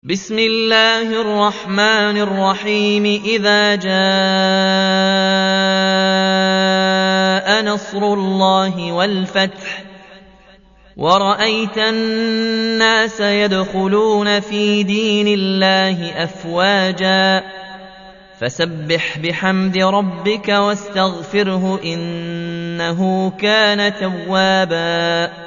بسم الله الرحمن الرحيم إذا جاء نصر الله والفتح ورأيت الناس يدخلون في دين الله أفواجا فسبح بحمد ربك واستغفره إنه كان توابا